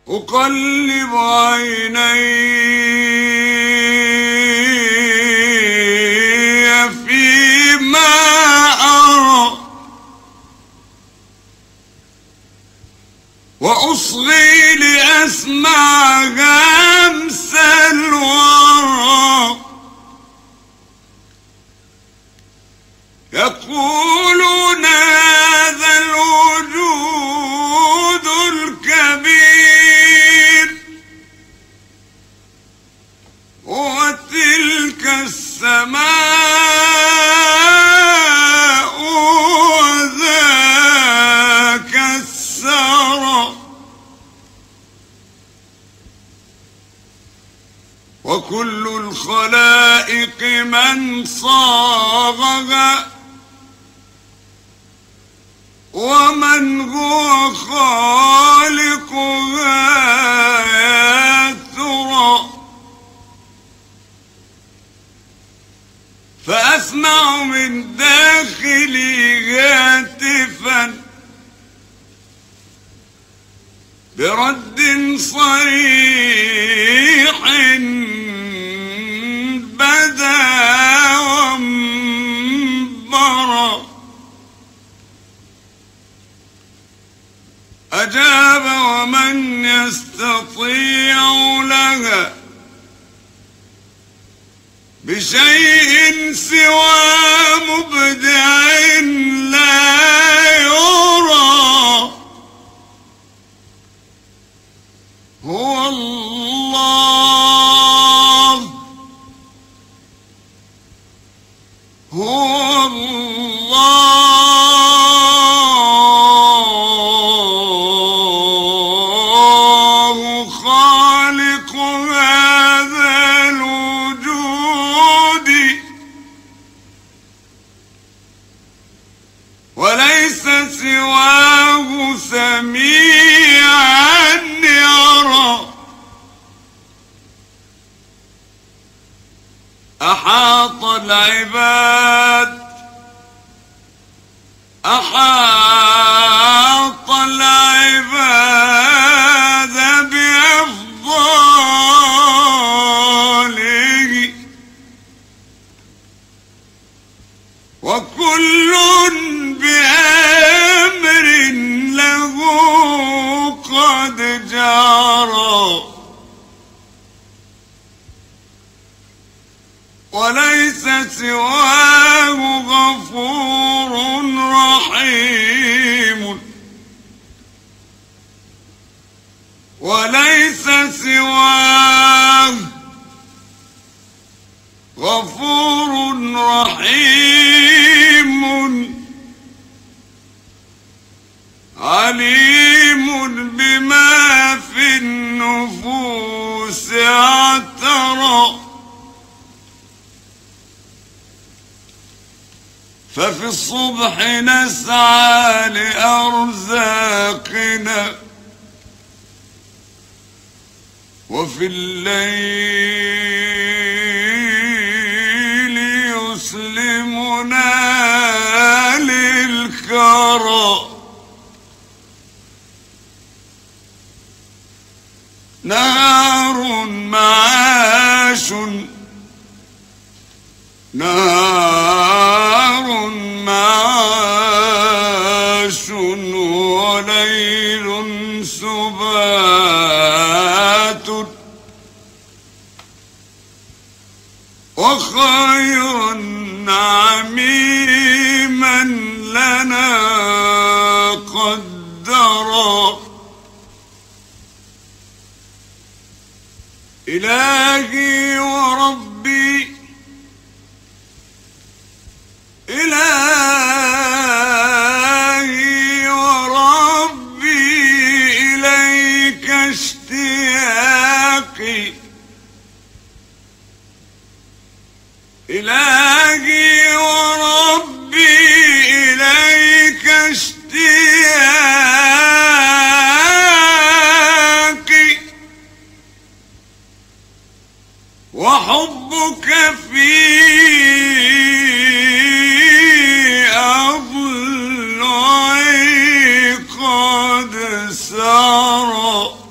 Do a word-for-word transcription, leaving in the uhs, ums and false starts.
أقلب عيني فيما أرى وأصغي لأسمع همس الورى يقولون هذا الوجود الكبير وتلك السماء وذاك الثرى وكل الخلائق من صاغها ومن هو خالقها يا ترى فأسمع من داخلي هاتفا برد صريح بدا وانبرى أجاب ومن يستطيع لها بشيء سوى مبدع لا يرى هو الله هو الله خالق هذا الوجود وليس سواه سميعا يرى أحاط العباد أحاط العباد بأفضاله وكل بأمر له قد جرى وليس سواه غفور رحيم وليس سواه غفور رحيم عليم بما في النفوس اعترى ففي الصبح نسعى لأرزاقنا وفي الليل يسلمنا للكرى نهار معاش نهار معاش وليل سبات وخيرا عميما لنا قدرا إلهي وربي إلهي وربي إليك اشتياقي إلهي وربي إليك اشتياقي وحبك في أضلعي قد سرى